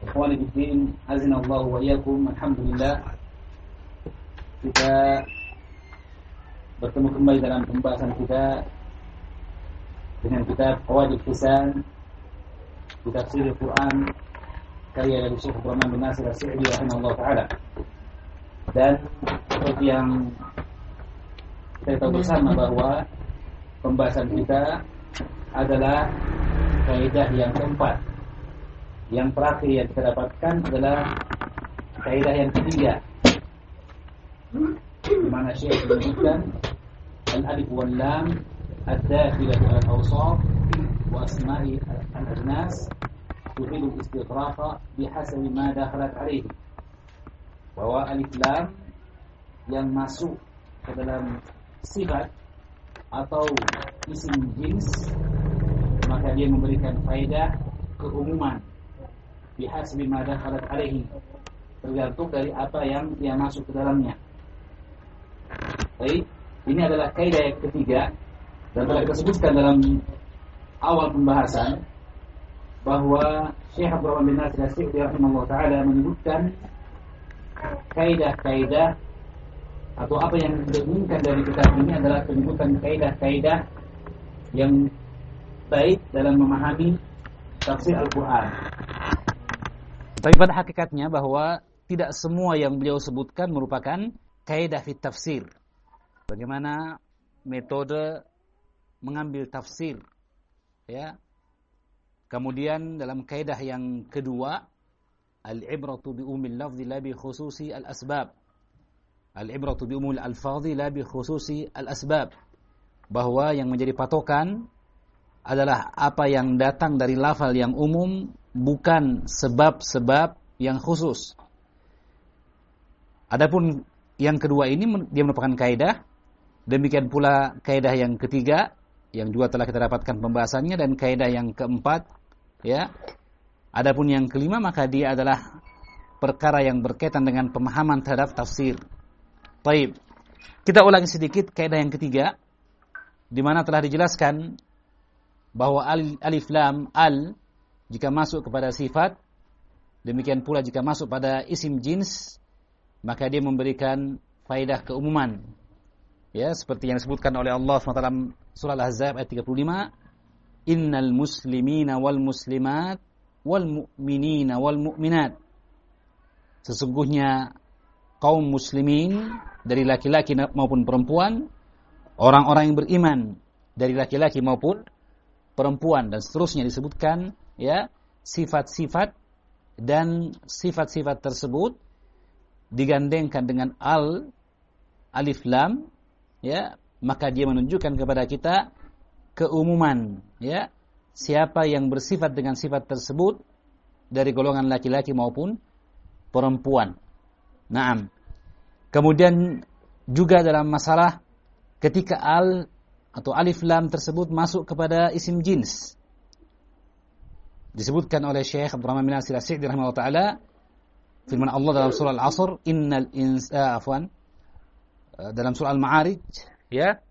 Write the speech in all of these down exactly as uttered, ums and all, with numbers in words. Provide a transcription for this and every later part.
Ikhwani fiddin, azinallahu wa iyyakum. Alhamdulillah, kita bertemu kembali dalam pembahasan kita dengan kitab Qawaidul Hisan di tafsir Al-Quran karya dari Syekh Abdurrahman bin Nasir As-Sa'di rahimahullah ta'ala. Dan seperti yang kita tahu bersama bahwa pembahasan kita adalah kaidah yang keempat. Yang terakhir yang kita dapatkan adalah kaidah yang ketiga, di mana Syekh menyebutkan al-alif wal lam ad-dakhilah ala al-awsaf wa asma'i al-ajnas tufidu al-istighraqa bihasabi ma dakhalat alaihi, bahwa alif lam yang masuk ke dalam sifat atau isim jins maka dia memberikan faedah keumuman bihasbi ma dakhalat alaihi, tergantung dari apa yang dia masuk ke dalamnya. Baik, ini adalah kaidah yang ketiga dan telah disebutkan dalam awal pembahasan bahwa Syekh Abdurrahman bin Nasir As-Sa'di rahimahullah taala menyebutkan kaidah-kaidah atau apa yang diinginkan dari kitab ini adalah penyebutan kaidah-kaidah yang baik dalam memahami tafsir Al-Quran. Tapi pada hakikatnya bahwa tidak semua yang beliau sebutkan merupakan kaidah fit tafsir. Bagaimana metode mengambil tafsir, ya. Kemudian dalam kaidah yang kedua, al-ibratu bi umil lafzi la bi khususi al-asbab. Al-ibratu bi umul al-fadhi la bi khususi al-asbab. Bahwa yang menjadi patokan adalah apa yang datang dari lafal yang umum, bukan sebab-sebab yang khusus. Adapun yang kedua ini dia merupakan kaidah. Demikian pula kaidah yang ketiga yang juga telah kita dapatkan pembahasannya, dan kaidah yang keempat, ya. Adapun yang kelima maka dia adalah perkara yang berkaitan dengan pemahaman terhadap tafsir. Baik. Kita ulangi sedikit kaidah yang ketiga, di mana telah dijelaskan bahwa alif lam al jika masuk kepada sifat, demikian pula jika masuk pada isim jins, maka dia memberikan faedah keumuman. Ya, seperti yang disebutkan oleh Allah subhanahu wa taala surah Al-Ahzab ayat tiga puluh lima, innal muslimina wal muslimat wal mu'minina wal mu'minat. Sesungguhnya kaum muslimin dari laki-laki maupun perempuan, orang-orang yang beriman dari laki-laki maupun perempuan, dan seterusnya disebutkan, ya, sifat-sifat, dan sifat-sifat tersebut digandengkan dengan al alif lam, ya, maka dia menunjukkan kepada kita keumuman, ya, siapa yang bersifat dengan sifat tersebut dari golongan laki-laki maupun perempuan. Naam. Kemudian juga dalam masalah ketika al atau alif lam tersebut masuk kepada isim jins, disebutkan oleh Syekh Abdurrahman bin Nasir As-Sa'di rahimahullah taala firman Allah dalam surah Al-Asr, innal insa afwan dalam surah Al-Ma'arij, ya,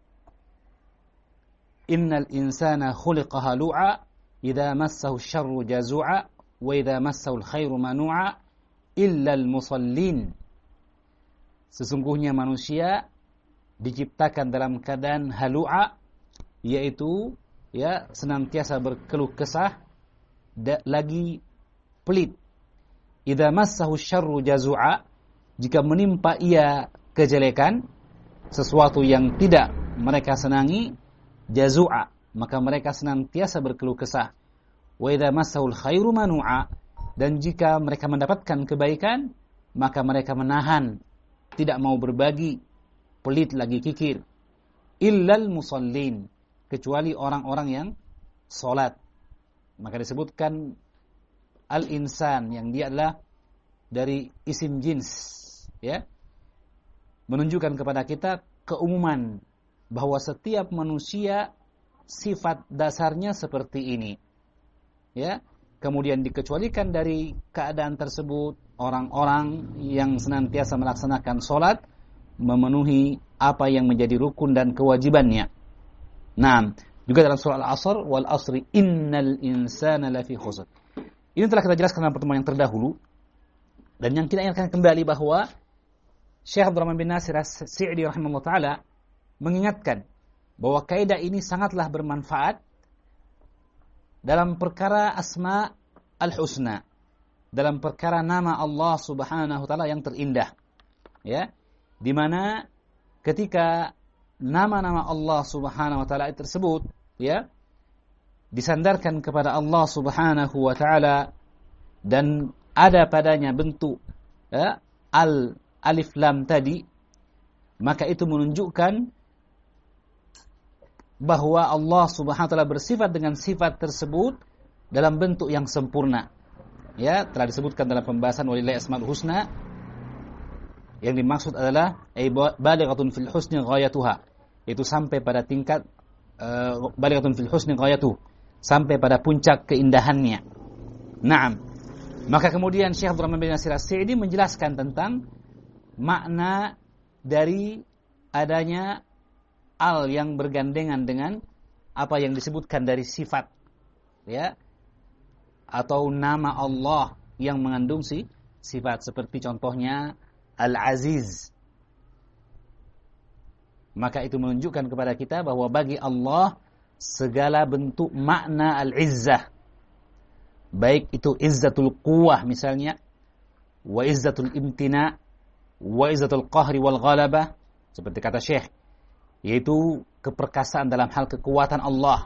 innal insana khuliqa halu'a idza massahu syarru jazu'a wa idza massahu al-khairu manu'a illa al-musallin. Sesungguhnya manusia diciptakan dalam keadaan halu'a, yaitu, ya, senantiasa berkeluh kesah, da, lagi pelit. Idza massahu syarru jazu'a, jika menimpa ia kejelekan, sesuatu yang tidak mereka senangi, jazu'a, maka mereka senantiasa berkeluh kesah. Wa idza massahu khairu manu'a, dan jika mereka mendapatkan kebaikan, maka mereka menahan, tidak mau berbagi, pelit lagi kikir. Illal musallin, kecuali orang-orang yang salat. Maka disebutkan al-insan yang dia adalah dari isim jins, ya, menunjukkan kepada kita keumuman bahwa setiap manusia sifat dasarnya seperti ini, ya. Kemudian dikecualikan dari keadaan tersebut orang-orang yang senantiasa melaksanakan salat, memenuhi apa yang menjadi rukun dan kewajibannya. Nah, juga dalam surah Al-Asr, wal asri innal insana lafi khusr. Ini telah kita jelaskan dalam pertemuan yang terdahulu. Dan yang kita ingatkan kembali bahwa Syekh Abdurrahman bin Nasir As-Sa'di rahimahullah ta'ala mengingatkan bahwa kaidah ini sangatlah bermanfaat dalam perkara asma al-husna, dalam perkara nama Allah subhanahu wa ta'ala yang terindah. Ya, di mana ketika nama-nama Allah subhanahu wa ta'ala tersebut ya disandarkan kepada Allah subhanahu wa ta'ala dan ada padanya bentuk ya, al alif lam tadi, maka itu menunjukkan bahwa Allah subhanahu wa ta'ala bersifat dengan sifat tersebut dalam bentuk yang sempurna. Ya, telah disebutkan dalam pembahasan walillahi asmaul husna, yang dimaksud adalah balighatun fil husni ghayatuha, itu sampai pada tingkat uh, balighatun fil husni ghayatuh, sampai pada puncak keindahannya. Naam. Maka kemudian Syekh Abdurrahman bin Nasir As-Sa'di menjelaskan tentang makna dari adanya al yang bergandengan dengan apa yang disebutkan dari sifat, ya, atau nama Allah yang mengandung si sifat, seperti contohnya Al-Aziz. Maka itu menunjukkan kepada kita bahwa bagi Allah segala bentuk makna al-izzah, baik itu izzatul quwwah misalnya, wa izzatul imtina, wa izzatul qahri wal ghalabah, seperti kata Syekh, yaitu keperkasaan dalam hal kekuatan Allah,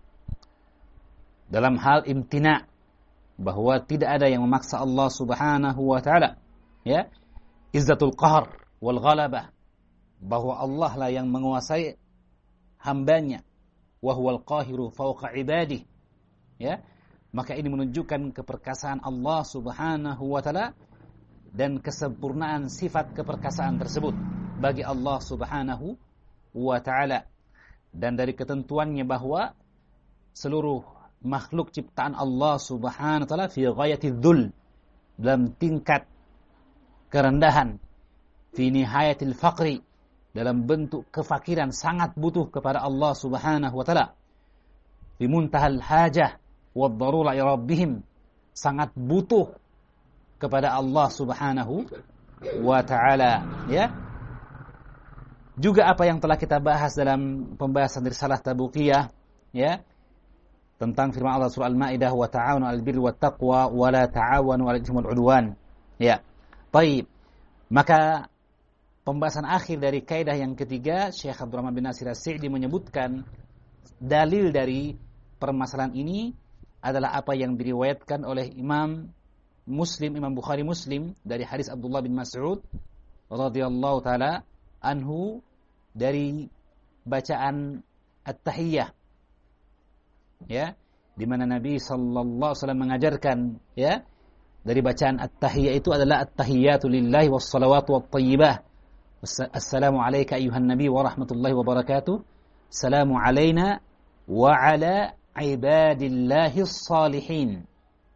dalam hal imtina, bahwa tidak ada yang memaksa Allah subhanahu wa ta'ala, ya, izzatul qahr wal ghalabah, bahwa Allah lah yang menguasai hambanya, wa huwal qahiru fawqa ibadih, ya. Maka ini menunjukkan keperkasaan Allah subhanahu wa ta'ala dan kesempurnaan sifat keperkasaan tersebut bagi Allah subhanahu wa ta'ala. Dan dari ketentuannya bahwa seluruh makhluk ciptaan Allah subhanahu wa ta'ala fi ghayati dhul, dalam tingkat kerendahan, fi nihayatil faqri, dalam bentuk kefakiran, sangat butuh kepada Allah subhanahu wa ta'ala, fi muntahal hajah wad darura ila rabbihim, sangat butuh kepada Allah subhanahu wa ta'ala, ya. Juga apa yang telah kita bahas dalam pembahasan risalah Tabukiyah, ya, tentang firman Allah surah Al-Maidah, wa ta'awanu 'alal birri wat taqwa wa la ta'awanu 'alal itsmi wal 'udwan. Ya. Baik. Maka pembahasan akhir dari kaidah yang ketiga, Syekh Abdurrahman bin Nasir As-Sa'di menyebutkan dalil dari permasalahan ini adalah apa yang diriwayatkan oleh Imam Muslim, Imam Bukhari Muslim, dari hadis Abdullah bin Mas'ud radhiyallahu taala anhu, dari bacaan At-Tahiyyah, ya, di mana Nabi sallallahu alaihi wasallam mengajarkan, ya, dari bacaan At-Tahiyyah itu adalah At-Tahiyyatu lillahi was-salawatu wat-thayyibah. Assalamu alayka ayyuhan nabi wa rahmatullahi wa barakatuh. Assalamu alayna wa ala ibadillahi as-salihin.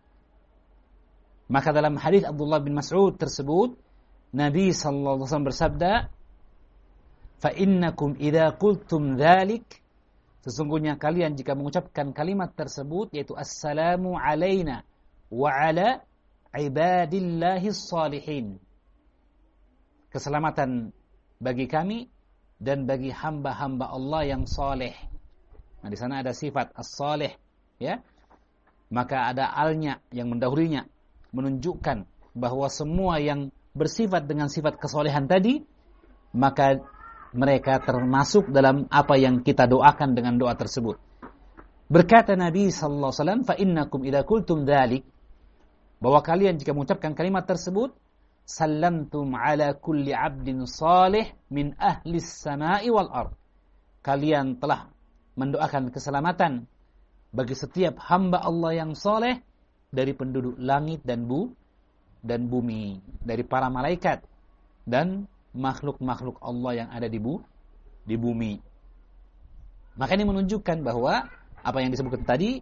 Maka dalam hadis Abdullah bin Mas'ud tersebut, Nabi sallallahu alaihi wasallam bersabda, "Fa innakum idza qultum dzalik", sesungguhnya kalian jika mengucapkan kalimat tersebut, yaitu assalamu alaina wa ala ibadillahi as-salihin, keselamatan bagi kami dan bagi hamba-hamba Allah yang saleh. Nah, di sana ada sifat as-salih, ya. Maka ada alnya yang mendahulunya, menunjukkan bahwa semua yang bersifat dengan sifat kesolehan tadi, maka mereka termasuk dalam apa yang kita doakan dengan doa tersebut. Berkata Nabi sallallahu alaihi wasallam, "Fa innakum idza qultum dzalik", bahwa kalian jika mengucapkan kalimat tersebut, sallamtum ala kulli 'abdin salih min ahli as-sama'i wal ard, kalian telah mendoakan keselamatan bagi setiap hamba Allah yang saleh dari penduduk langit dan bu dan bumi, dari para malaikat dan makhluk-makhluk Allah yang ada di bu di bumi. Maka ini menunjukkan bahwa apa yang disebutkan tadi,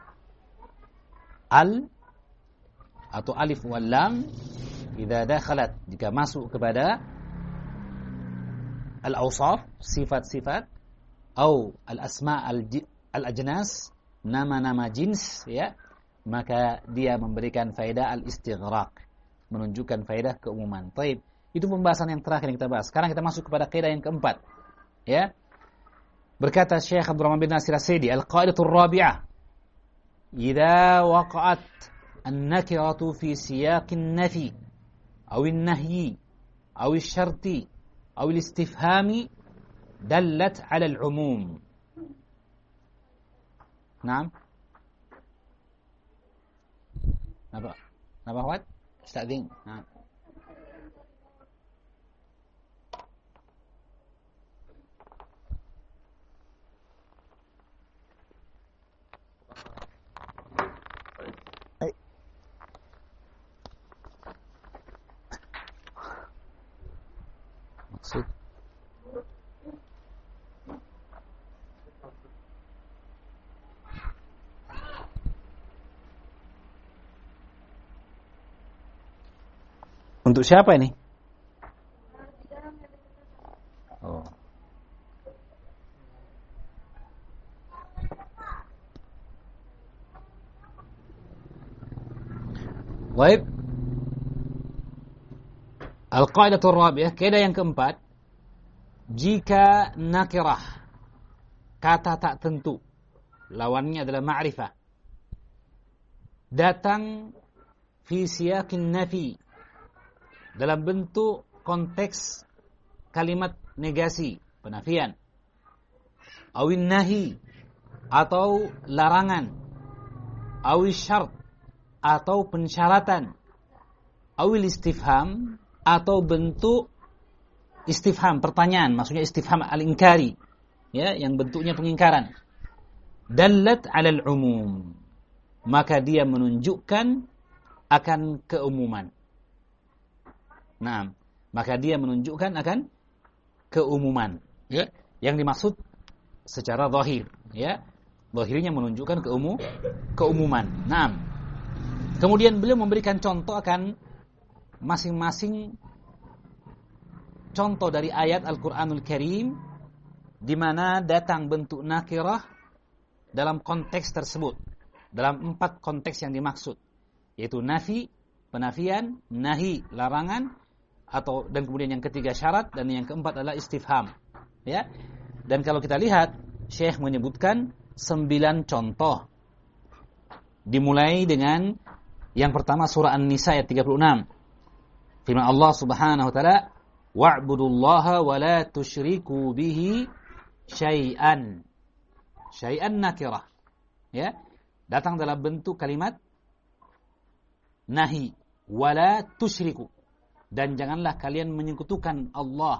al atau alif wal lam, idza dakhalat, jika masuk kepada al-awsaf, sifat-sifat, atau al-asma' al-ajnas, nama-nama jins, ya, maka dia memberikan faedah al-istighraq, menunjukkan faedah keumuman. Taib. Itu pembahasan yang terakhir yang kita bahas. Sekarang kita masuk kepada kaidah yang keempat. Ya. Berkata Syekh Abdurrahman bin Nasir As-Sa'di, al-qaidatur rabi'ah, idza waqa'at an-nakiratu fi siyaqin nafi aw an-nahyi aw asy-syarti aw al-istifhami dallat 'ala al-'umum. Naam. Napa? Napa what? Stading. Naam. Maksud untuk siapa ini? Oh. Baik. Al-qaidatul rabi'ah, kaidah yang keempat, jika nakirah, kata tak tentu, lawannya adalah ma'rifah, datang fi siyaqin nafi, dalam bentuk konteks kalimat negasi, penafian, awin nahi, atau larangan, awil syart, atau pensyaratan, awil istifham, atau bentuk istifham, pertanyaan, maksudnya istifham al-inkari, ya, yang bentuknya pengingkaran, dallat 'alal umum, maka dia menunjukkan akan keumuman. Nah, maka dia menunjukkan akan keumuman, ya, yang dimaksud secara zahir, ya, zahirnya menunjukkan keumum keumuman. Nah, kemudian beliau memberikan contoh akan masing-masing contoh dari ayat Al-Qur'anul Karim di mana datang bentuk nakirah dalam konteks tersebut, dalam empat konteks yang dimaksud, yaitu nafi, penafian, nahi, larangan, atau dan kemudian yang ketiga syarat, dan yang keempat adalah istifham, ya. Dan kalau kita lihat, Syekh menyebutkan sembilan contoh, dimulai dengan yang pertama surah An-Nisa ayat tiga puluh enam, firman Allah Subhanahu wa taala, wa'budullaha wa la tusyriku bihi syai'an. Syai'an nakirah, ya, datang dalam bentuk kalimat nahi, wa la tusyriku, dan janganlah kalian menyekutukan Allah,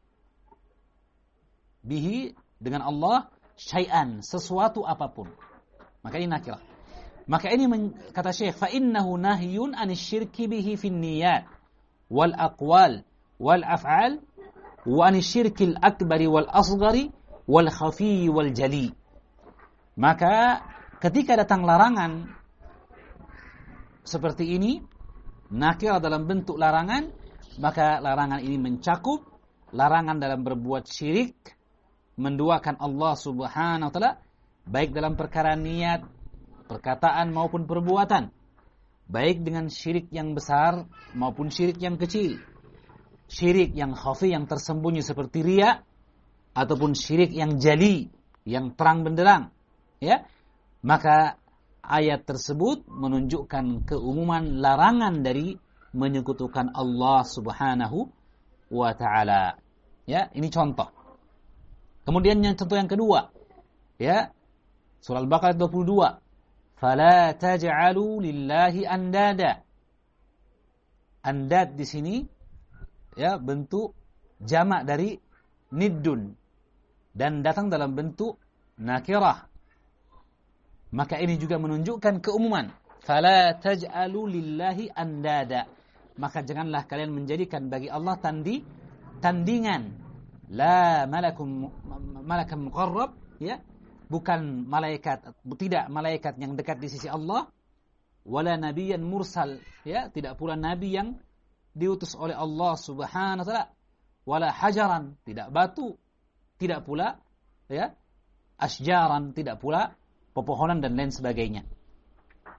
bihi, dengan Allah, syai'an, sesuatu apapun. Maka ini nakirah. Maka ini kata Syekh, fa innahu nahyun anisyirki bihi fin niyat wal aqwal wal af'al wa anisyirkil akbari wal asghari wal khafi wal jali. Maka ketika datang larangan seperti ini, nakirah dalam bentuk larangan, maka larangan ini mencakup larangan dalam berbuat syirik, menduakan Allah Subhanahu wa taala, baik dalam perkara niat, perkataan maupun perbuatan, baik dengan syirik yang besar maupun syirik yang kecil, syirik yang khafi, yang tersembunyi seperti riya, ataupun syirik yang jali, yang terang benderang, ya. Maka ayat tersebut menunjukkan keumuman larangan dari menyekutukan Allah Subhanahu wa taala. Ya, ini contoh. Kemudian yang contoh yang kedua, ya, surah Al-Baqarah dua puluh dua, fala taj'alu lillahi andada. Andad di sini, ya, bentuk jamak dari niddun dan datang dalam bentuk nakirah. Maka ini juga menunjukkan keumuman. Fala taj'alu lillahi andada. Maka janganlah kalian menjadikan bagi Allah tandi tandingan. La malakum malakum muqarrab, ya, bukan malaikat, tidak malaikat yang dekat di sisi Allah, wala nabiyyan mursal, ya, tidak pula nabi yang diutus oleh Allah Subhanahu wa taala, wala hajaran, tidak batu, tidak pula, ya, asjaran, tidak pula pepohonan dan lain sebagainya.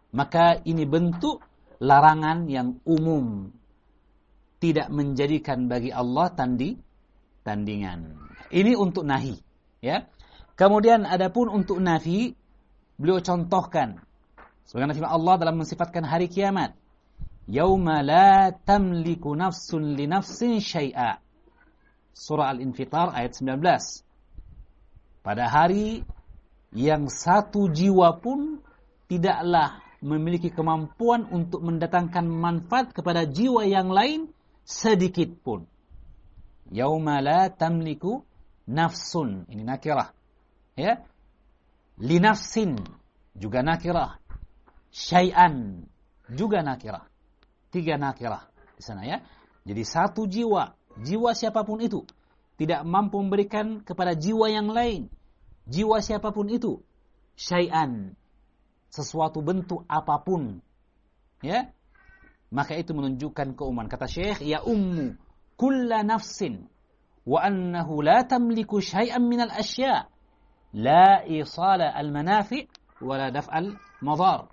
maka ini bentuk larangan yang umum, tidak menjadikan bagi Allah tandi tandingan. Ini untuk nahi, ya. Kemudian adapun untuk nafi, beliau contohkan sebagaimana firman Allah dalam mensifatkan hari kiamat, yauma la tamliku nafsun li nafsin syai'a. Surah Al-Infitar ayat sembilan belas. Pada hari yang satu jiwa pun tidaklah memiliki kemampuan untuk mendatangkan manfaat kepada jiwa yang lain sedikit pun. Yauma la tamliku nafsun, ini nakirah, ya. Li nafsin juga nakirah. Syai'an juga nakirah. Tiga nakirah di sana, ya. Jadi satu jiwa, jiwa siapapun itu tidak mampu memberikan kepada jiwa yang lain. Jiwa siapapun itu, syai'an, sesuatu bentuk apapun, ya. Maka itu menunjukkan keumuman. Kata Syekh, ya ummu kulla nafsin wa annahu la tamliku syai'an minal asya' la isala al-manafi' wa la daf'al madar.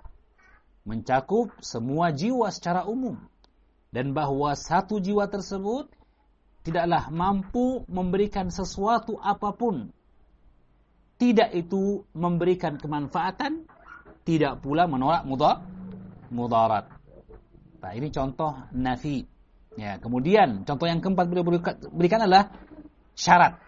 Mencakup semua jiwa secara umum, dan bahwa satu jiwa tersebut tidaklah mampu memberikan sesuatu apapun. Tidak itu memberikan kemanfaatan, tidak pula menolak mudar, mudarat. Nah, ini contoh nafi. Ya, kemudian contoh yang keempat beliau berikan adalah syarat.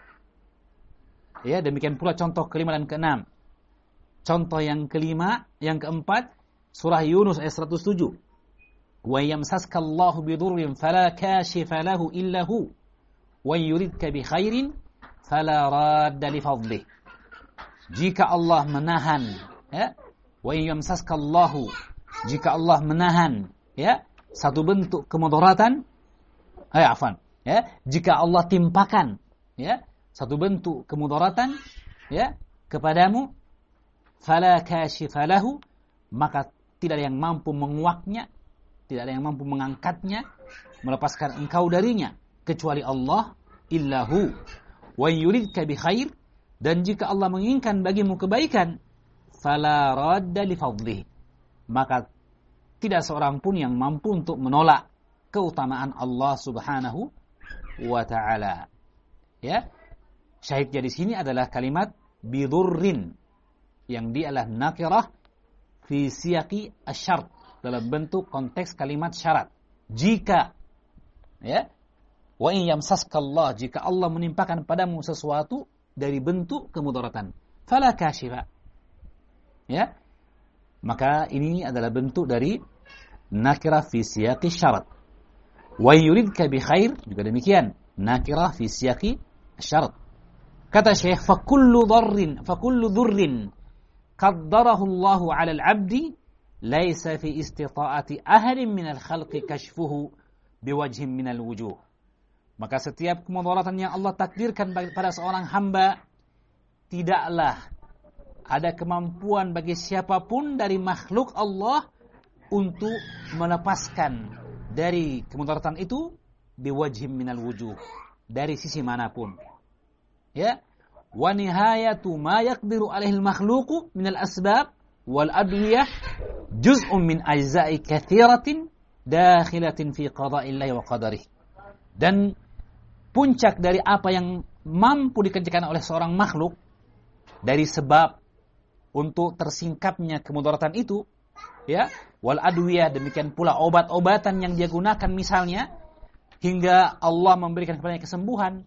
Ya, demikian pula contoh kelima dan keenam. Contoh yang kelima, yang keempat, surah Yunus ayat seratus tujuh. Wa yamsaskallahu bidurrin fala kashifa lahu illa hu wa yuridka bi khairin fala radda li fadlih. Jika Allah menahan, ya, wa yamsaskallahu, jika Allah menahan, ya, satu bentuk kemudaratan, eh afan, ya, jika Allah timpakan, ya, satu bentuk kemudaratan, ya, kepadamu, fala kashifa lahu, maka tidak ada yang mampu menguaknya, tidak ada yang mampu mengangkatnya, melepaskan engkau darinya, kecuali Allah, illahu. Wa yuridka bi khair, dan jika Allah menginginkan bagimu kebaikan, fala radda li fadlihi, maka tidak seorang pun yang mampu untuk menolak keutamaan Allah Subhanahu wa taala. Ya. Syahidnya di sini adalah kalimat bidurrin, yang dia adalah nakirah fi siyaqi asy-syart, dalam bentuk konteks kalimat syarat. Jika, ya, wa in yamsaskallah, jika Allah menimpakan padamu sesuatu dari bentuk kemudaratan, fala kashifa, ya, maka ini adalah bentuk dari nakirah fi siyaqi syarat. Wa yuridka bi khair, juga demikian, nakirah fi siyaqi syarat. Kata Syekh, fa kullu dharrin fa kullu dhurrin qaddarahu Allahu 'ala al-'abdi laisa fi istita'ati ahadin minal khalqi kashfuhu biwajhin minal wujuh. Maka setiap kemudaratan yang Allah takdirkan pada seorang hamba, tidaklah ada kemampuan bagi siapapun dari makhluk Allah untuk melepaskan dari kemudaratan itu biwajhin minal wujuh, dari sisi manapun. Ya, wa nihayatu ma yaqdiru alaihi al-makhluqu minal asbab wal adwiyah juz'un min ajza'i katsiratin dakhilatin fi qada'illahi wa qadarih. Dan puncak dari apa yang mampu dikerjakan oleh seorang makhluk dari sebab untuk tersingkapnya kemudaratan itu, ya, wal adwiyah, demikian pula obat-obatan yang dia gunakan misalnya, hingga Allah memberikan kepadanya kesembuhan,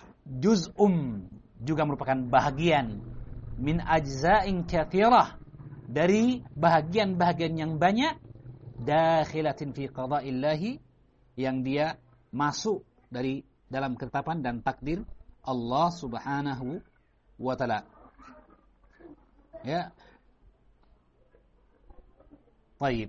juz'um, juga merupakan bahagian min ajza'in katsirah, dari bahagian-bahagian yang banyak, dakhilatin fi qada'illahi, yang dia masuk dari dalam ketetapan dan takdir Allah Subhanahu wa taala. Ya. Baik.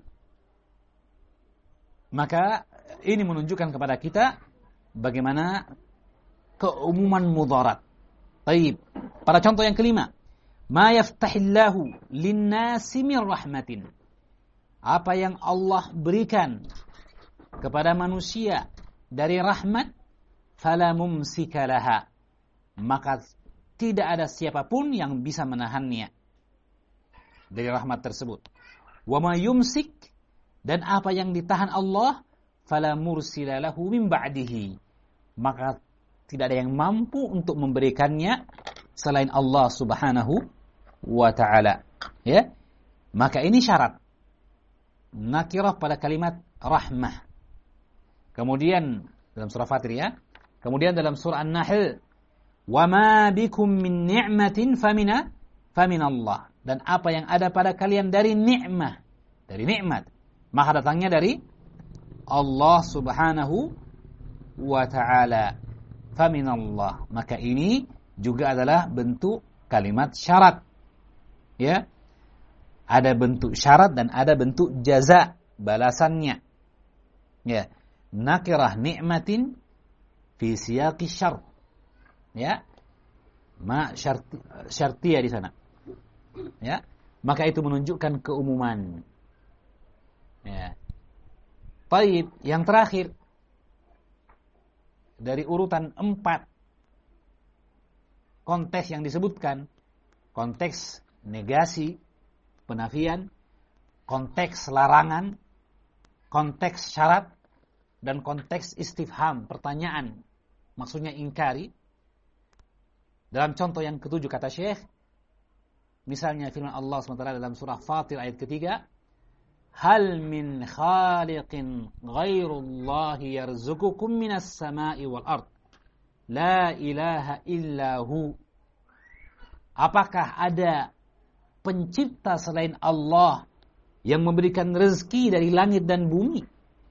Maka ini menunjukkan kepada kita bagaimana keumuman mudarat. Baik. Pada contoh yang kelima, ma yaftahillahu lin-nasi min rahmatin. Apa yang Allah berikan kepada manusia dari rahmat, fala mumsika laha, maka tidak ada siapapun yang bisa menahannya dari rahmat tersebut. Wa ma yumsik, dan apa yang ditahan Allah, fala mursila lahu min ba'dihi, maka tidak ada yang mampu untuk memberikannya selain Allah Subhanahu wa ta'ala. Ya. Maka ini syarat nakirah pada kalimat rahmah. Kemudian dalam surah Fatir ya. Kemudian dalam surah An-Nahl, wa ma bikum min ni'matin famina faminallah, dan apa yang ada pada kalian dari nikmah, dari nikmat, maka datangnya dari Allah Subhanahu wa ta'ala. Faminallah, maka ini juga adalah bentuk kalimat syarat. Ya. Ada bentuk syarat dan ada bentuk jaza, balasannya. Ya. Nakirah ni'matin fi siyaqi syart. Ya. Ma syarti, syartiyah di sana. Ya. Maka itu menunjukkan keumuman. Ya. Baik, yang terakhir dari urutan empat konteks yang disebutkan, konteks negasi, penafian, konteks larangan, konteks syarat, dan konteks istifham, pertanyaan, maksudnya ingkari. Dalam contoh yang ketujuh kata Syekh, misalnya firman Allah subhanahu wa taala dalam surah Fatir ayat ketiga, hal min khaliqin ghairullahi yarzuqukum minas sama'i wal ard la ilaha illahu. Apakah ada pencipta selain Allah yang memberikan rezeki dari langit dan bumi?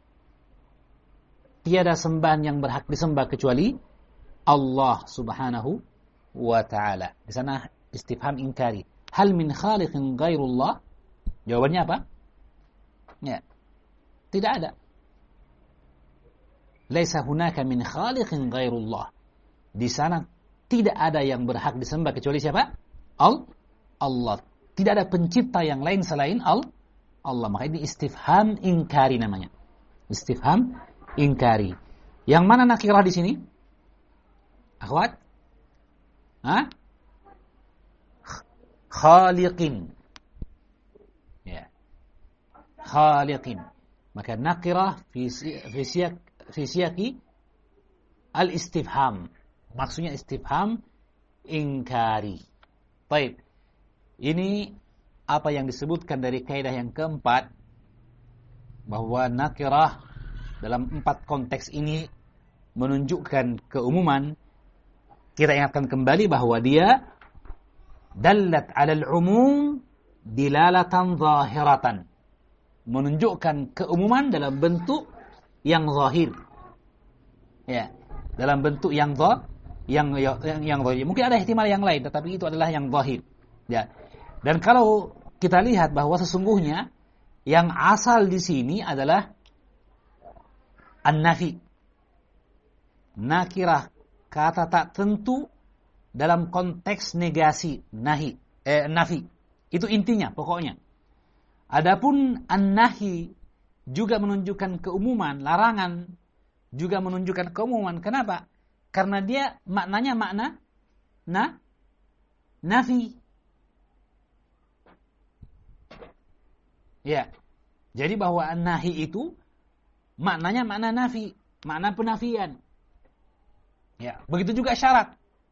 Tiada sembahan yang berhak disembah kecuali Allah Subhanahu wa ta'ala. Di sana istifham ingkari. Hal min khaliqin ghairullah? Jawabannya apa? Ya. Tidak ada. Laisa hunaka min khaliqin ghairullah. Di sana tidak ada yang berhak disembah kecuali siapa? Al Allah. Tidak ada pencipta yang lain selain Al Allah. Maka ini istifham ingkari namanya. Istifham ingkari. Yang mana nakirah di sini? Akhwat? Hah? Khaliqin. Ya. Khaliqin. Maka nakirah fi fi siyak fi siyaqi al-istifham. Maksudnya istifham ingkari. Baik. Ini apa yang disebutkan dari kaidah yang keempat, bahwa nakirah dalam empat konteks ini menunjukkan keumuman. Kita ingatkan kembali bahwa dia dallat 'alal umum dilalatan zahiratan, menunjukkan keumuman dalam bentuk yang zahir. Ya, dalam bentuk yang zahir, yang yang yang zahir. Mungkin ada ihtimal yang lain, tetapi itu adalah yang zahir. Ya. Dan kalau kita lihat bahwa sesungguhnya yang asal di sini adalah an-nafi. Nakirah, kata tak tentu dalam konteks negasi, nahi, eh, nafi. Itu intinya, pokoknya. Adapun an-nahi juga menunjukkan keumuman, larangan juga menunjukkan keumuman. Kenapa? Karena dia maknanya makna na nafi. Ya. Jadi bahwa an-nahi itu maknanya makna nafi, makna penafian. Ya, begitu juga syarat.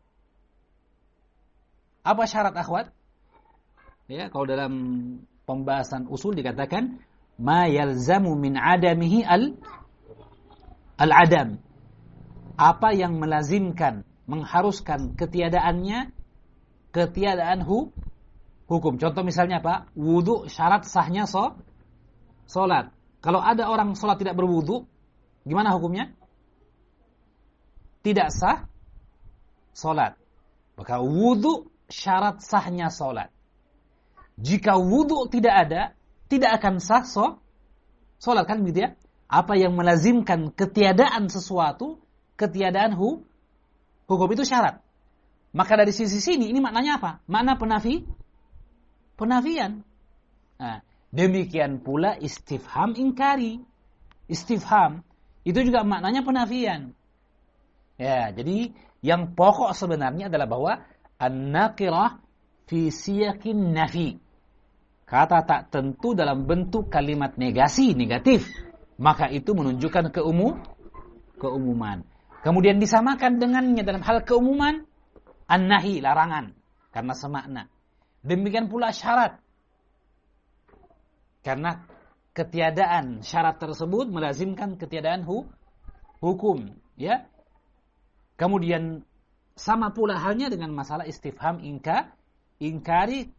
Apa syarat, akhwat? Ya, kalau dalam pembahasan usul dikatakan ma yalzamu min adamihi al al-adam. Apa yang melazimkan, mengharuskan ketiadaannya, ketiadaan hu, hukum. Contoh misalnya apa? Wudu syarat sahnya so, solat. Kalau ada orang solat tidak berwudu, gimana hukumnya? Tidak sah solat. Maka wudu syarat sahnya solat. Jika wudu tidak ada, tidak akan sah so, solat, kan gitu ya? Apa yang melazimkan ketiadaan sesuatu, ketiadaan hu, hukum itu syarat. Maka dari sisi sini ini maknanya apa? Makna penafi, penafian. Nah, demikian pula istifham ingkari. Istifham itu juga maknanya penafian. Ya, jadi yang pokok sebenarnya adalah bahwa an-nakirah fi siyaqin nafi. kata tak tentu dalam bentuk kalimat negasi, negatif, maka itu menunjukkan keumum, keumuman. Kemudian disamakan dengannya dalam hal keumuman, an-nahi, larangan, karena semakna. Demikian pula syarat, karena ketiadaan syarat tersebut melazimkan ketiadaan hu, hukum, ya. Kemudian sama pula halnya dengan masalah istifham ingka, ingkari,